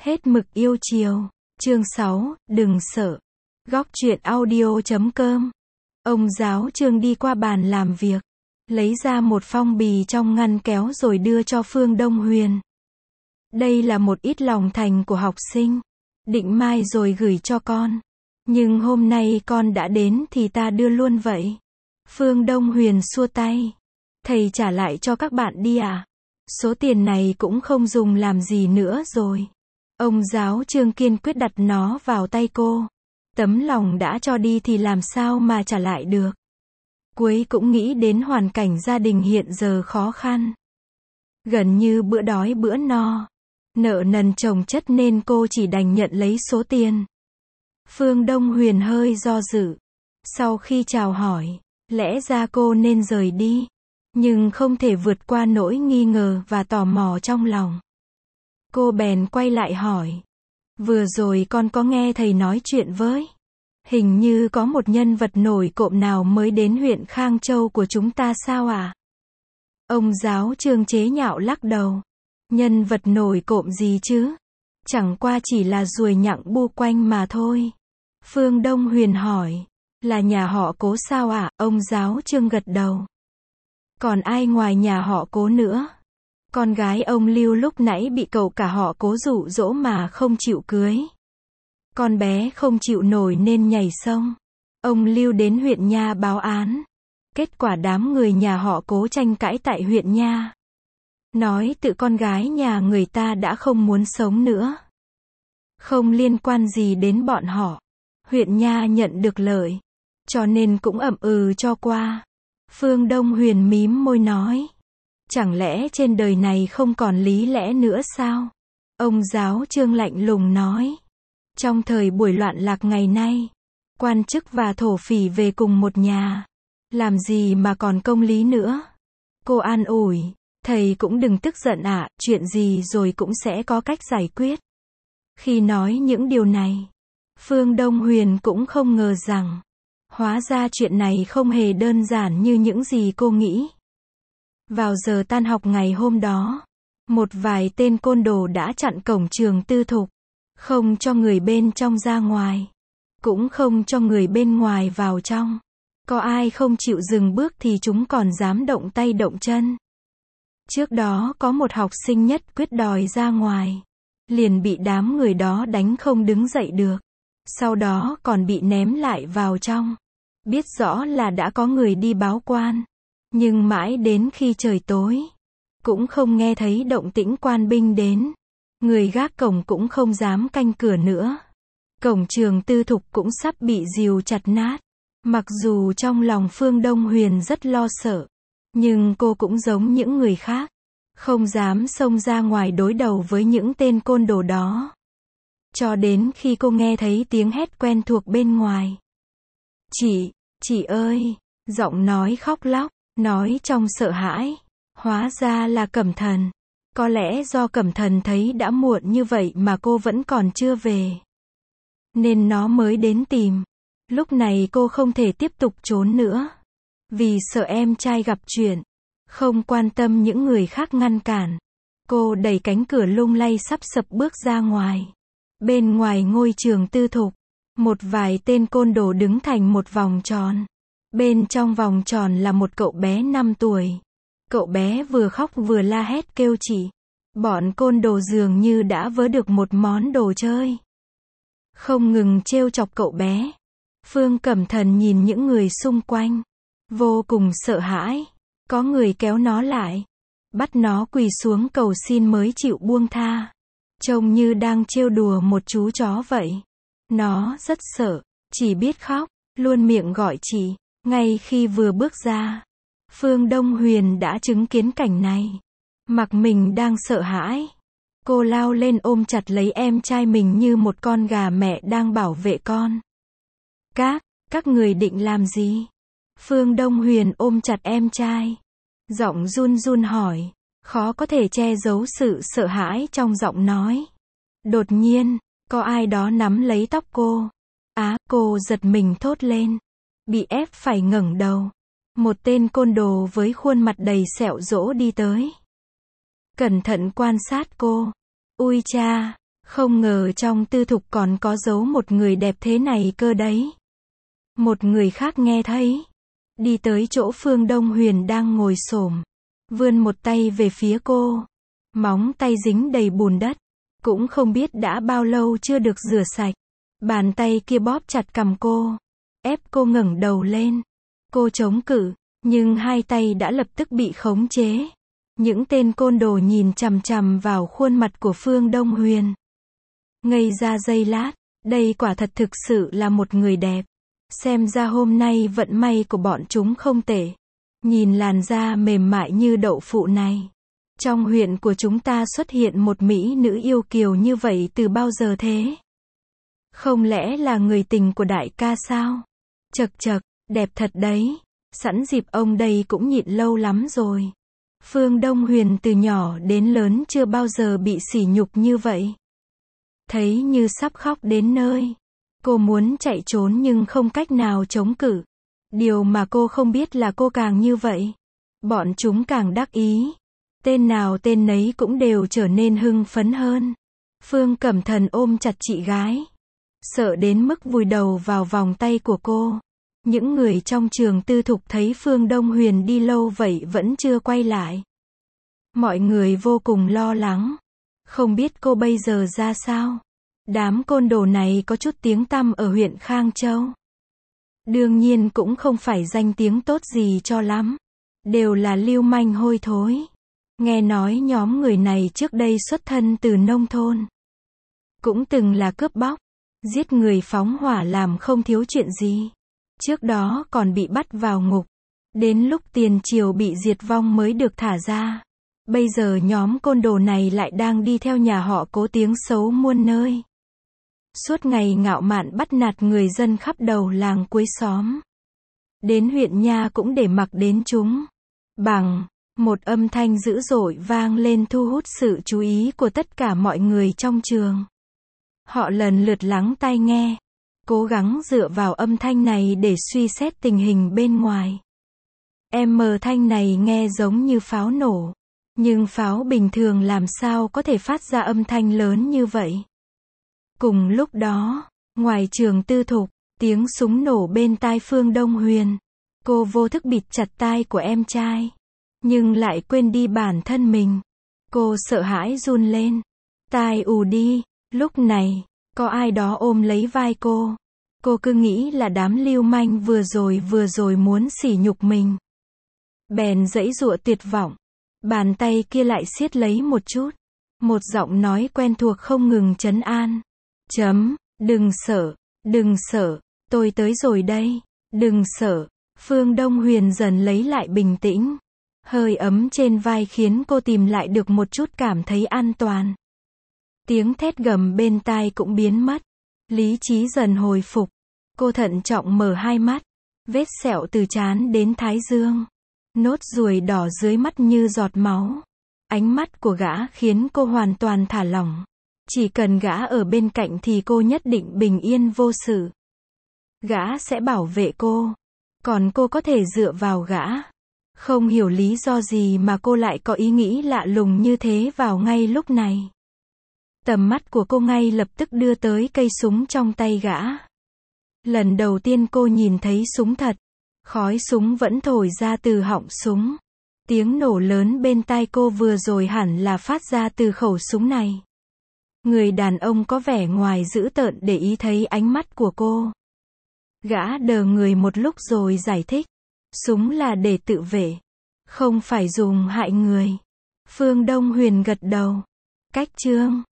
Hết mực yêu chiều. Chương 6, đừng sợ. Góc truyện audio.com. Ông giáo Trương đi qua bàn làm việc, lấy ra một phong bì trong ngăn kéo rồi đưa cho Phương Đông Huyền. Đây là một ít lòng thành của học sinh, định mai rồi gửi cho con. Nhưng hôm nay con đã đến thì ta đưa luôn vậy. Phương Đông Huyền xua tay. Thầy trả lại cho các bạn đi à? Số tiền này cũng không dùng làm gì nữa rồi. Ông giáo Trương kiên quyết đặt nó vào tay cô. Tấm lòng đã cho đi thì làm sao mà trả lại được. Cuối cũng nghĩ đến hoàn cảnh gia đình hiện giờ khó khăn. Gần như bữa đói bữa no. Nợ nần chồng chất nên cô chỉ đành nhận lấy số tiền. Phương Đông Huyền hơi do dự. Sau khi chào hỏi, lẽ ra cô nên rời đi. Nhưng không thể vượt qua nỗi nghi ngờ và tò mò trong lòng. Cô bèn quay lại hỏi. Vừa rồi con có nghe thầy nói chuyện với. Hình như có một nhân vật nổi cộm nào mới đến huyện Khang Châu của chúng ta sao à? Ông giáo Trương chế nhạo lắc đầu. Nhân vật nổi cộm gì chứ? Chẳng qua chỉ là ruồi nhặng bu quanh mà thôi. Phương Đông Huyền hỏi. Là nhà họ Cố sao à? Ông giáo Trương gật đầu. Còn ai ngoài nhà họ Cố nữa? Con gái ông Lưu lúc nãy bị cậu cả họ Cố dụ dỗ mà không chịu cưới. Con bé không chịu nổi nên nhảy sông. Ông Lưu đến huyện Nha báo án. Kết quả đám người nhà họ Cố tranh cãi tại huyện Nha. Nói tự con gái nhà người ta đã không muốn sống nữa. Không liên quan gì đến bọn họ. Huyện Nha nhận được lợi. Cho nên cũng ậm ừ cho qua. Phương Đông Huyền mím môi nói. Chẳng lẽ trên đời này không còn lý lẽ nữa sao? Ông giáo Trương lạnh lùng nói. Trong thời buổi loạn lạc ngày nay, quan chức và thổ phỉ về cùng một nhà. Làm gì mà còn công lý nữa? Cô an ủi. Thầy cũng đừng tức giận ạ, chuyện gì rồi cũng sẽ có cách giải quyết. Khi nói những điều này, Phương Đông Huyền cũng không ngờ rằng, hóa ra chuyện này không hề đơn giản như những gì cô nghĩ. Vào giờ tan học ngày hôm đó, một vài tên côn đồ đã chặn cổng trường tư thục, không cho người bên trong ra ngoài, cũng không cho người bên ngoài vào trong. Có ai không chịu dừng bước thì chúng còn dám động tay động chân. Trước đó có một học sinh nhất quyết đòi ra ngoài, liền bị đám người đó đánh không đứng dậy được. Sau đó còn bị ném lại vào trong. Biết rõ là đã có người đi báo quan. Nhưng mãi đến khi trời tối, cũng không nghe thấy động tĩnh quan binh đến. Người gác cổng cũng không dám canh cửa nữa. Cổng trường tư thục cũng sắp bị dìu chặt nát. Mặc dù trong lòng Phương Đông Huyền rất lo sợ, nhưng cô cũng giống những người khác, không dám xông ra ngoài đối đầu với những tên côn đồ đó. Cho đến khi cô nghe thấy tiếng hét quen thuộc bên ngoài. Chị ơi, giọng nói khóc lóc, nói trong sợ hãi. Hóa ra là Cẩm Thần. Có lẽ do Cẩm Thần thấy đã muộn như vậy mà cô vẫn còn chưa về, nên nó mới đến tìm. Lúc này cô không thể tiếp tục trốn nữa. Vì sợ em trai gặp chuyện. Không quan tâm những người khác ngăn cản. Cô đẩy cánh cửa lung lay sắp sập bước ra ngoài. Bên ngoài ngôi trường tư thục, một vài tên côn đồ đứng thành một vòng tròn. Bên trong vòng tròn là một cậu bé 5 tuổi. Cậu bé vừa khóc vừa la hét kêu chị. Bọn côn đồ dường như đã vớ được một món đồ chơi, không ngừng trêu chọc cậu bé. Phương Cẩm Thần nhìn những người xung quanh, vô cùng sợ hãi. Có người kéo nó lại, bắt nó quỳ xuống cầu xin mới chịu buông tha. Trông như đang trêu đùa một chú chó vậy. Nó rất sợ, chỉ biết khóc, luôn miệng gọi chị. Ngay khi vừa bước ra, Phương Đông Huyền đã chứng kiến cảnh này. Mặc mình đang sợ hãi, cô lao lên ôm chặt lấy em trai mình như một con gà mẹ đang bảo vệ con. Các người định làm gì? Phương Đông Huyền ôm chặt em trai, giọng run run hỏi, khó có thể che giấu sự sợ hãi trong giọng nói. Đột nhiên, có ai đó nắm lấy tóc cô. Cô giật mình thốt lên, bị ép phải ngẩng đầu. Một tên côn đồ với khuôn mặt đầy sẹo rỗ đi tới, cẩn thận quan sát cô. Ui cha, Không ngờ trong Tư Thục còn có giấu một người đẹp thế này cơ đấy. Một người khác nghe thấy, đi tới chỗ Phương Đông Huyền đang ngồi xổm, vươn một tay về phía cô. Móng tay dính đầy bùn đất, cũng không biết đã bao lâu chưa được rửa sạch. Bàn tay kia bóp chặt cằm cô, ép cô ngẩng đầu lên. Cô chống cự, nhưng hai tay đã lập tức bị khống chế. Những tên côn đồ nhìn chằm chằm vào khuôn mặt của Phương Đông Huyền. Ngây ra giây lát, đây quả thật thực sự là một người đẹp. Xem ra hôm nay vận may của bọn chúng không tệ. Nhìn làn da mềm mại như đậu phụ này. Trong huyện của chúng ta xuất hiện một mỹ nữ yêu kiều như vậy từ bao giờ thế? Không lẽ là người tình của đại ca sao? Chậc chậc, đẹp thật đấy. Sẵn dịp ông đây cũng nhịn lâu lắm rồi. Phương Đông Huyền từ nhỏ đến lớn chưa bao giờ bị sỉ nhục như vậy. Thấy như sắp khóc đến nơi. Cô muốn chạy trốn nhưng không cách nào chống cự. Điều mà cô không biết là cô càng như vậy. Bọn chúng càng đắc ý. Tên nào tên nấy cũng đều trở nên hưng phấn hơn. Phương Cẩm Thần ôm chặt chị gái. Sợ đến mức vùi đầu vào vòng tay của cô. Những người trong trường Tư Thục thấy Phương Đông Huyền đi lâu vậy vẫn chưa quay lại. Mọi người vô cùng lo lắng. Không biết cô bây giờ ra sao. Đám côn đồ này có chút tiếng tăm ở huyện Khang Châu. Đương nhiên cũng không phải danh tiếng tốt gì cho lắm. Đều là lưu manh hôi thối. Nghe nói nhóm người này trước đây xuất thân từ nông thôn. Cũng từng là cướp bóc, giết người phóng hỏa làm không thiếu chuyện gì. Trước đó còn bị bắt vào ngục. Đến lúc tiền triều bị diệt vong mới được thả ra. Bây giờ nhóm côn đồ này lại đang đi theo nhà họ Cố tiếng xấu muôn nơi. Suốt ngày ngạo mạn bắt nạt người dân khắp đầu làng cuối xóm. Đến huyện nha cũng để mặc đến chúng. Bằng một âm thanh dữ dội vang lên thu hút sự chú ý của tất cả mọi người trong trường. Họ lần lượt lắng tai nghe, cố gắng dựa vào âm thanh này để suy xét tình hình bên ngoài. Thanh này nghe giống như pháo nổ, nhưng pháo bình thường làm sao có thể phát ra âm thanh lớn như vậy. Cùng lúc đó, ngoài trường Tư Thục, tiếng súng nổ bên tai Phương Đông Huyền. Cô vô thức bịt chặt tai của em trai, nhưng lại quên đi bản thân mình. Cô sợ hãi run lên. Tai ù đi. Lúc này, có ai đó ôm lấy vai cô. Cô cứ nghĩ là đám lưu manh vừa rồi muốn sỉ nhục mình. Bèn giãy giụa tuyệt vọng. Bàn tay kia lại siết lấy một chút. Một giọng nói quen thuộc không ngừng trấn an. Đừng sợ, tôi tới rồi đây. Đừng sợ. Phương Đông Huyền dần lấy lại bình tĩnh. Hơi ấm trên vai khiến cô tìm lại được một chút cảm thấy an toàn. Tiếng thét gầm bên tai cũng biến mất. Lý trí dần hồi phục. Cô thận trọng mở hai mắt. Vết sẹo từ trán đến thái dương. Nốt ruồi đỏ dưới mắt như giọt máu. Ánh mắt của gã khiến cô hoàn toàn thả lỏng. Chỉ cần gã ở bên cạnh thì cô nhất định bình yên vô sự. Gã sẽ bảo vệ cô. Còn cô có thể dựa vào gã. Không hiểu lý do gì mà cô lại có ý nghĩ lạ lùng như thế vào ngay lúc này. Tầm mắt của cô ngay lập tức đưa tới cây súng trong tay gã. Lần đầu tiên cô nhìn thấy súng thật. Khói súng vẫn thổi ra từ họng súng. Tiếng nổ lớn bên tai cô vừa rồi hẳn là phát ra từ khẩu súng này. Người đàn ông có vẻ ngoài dữ tợn để ý thấy ánh mắt của cô. Gã đờ người một lúc rồi giải thích. Súng là để tự vệ. Không phải dùng hại người. Phương Đông Huyền gật đầu. Cách chương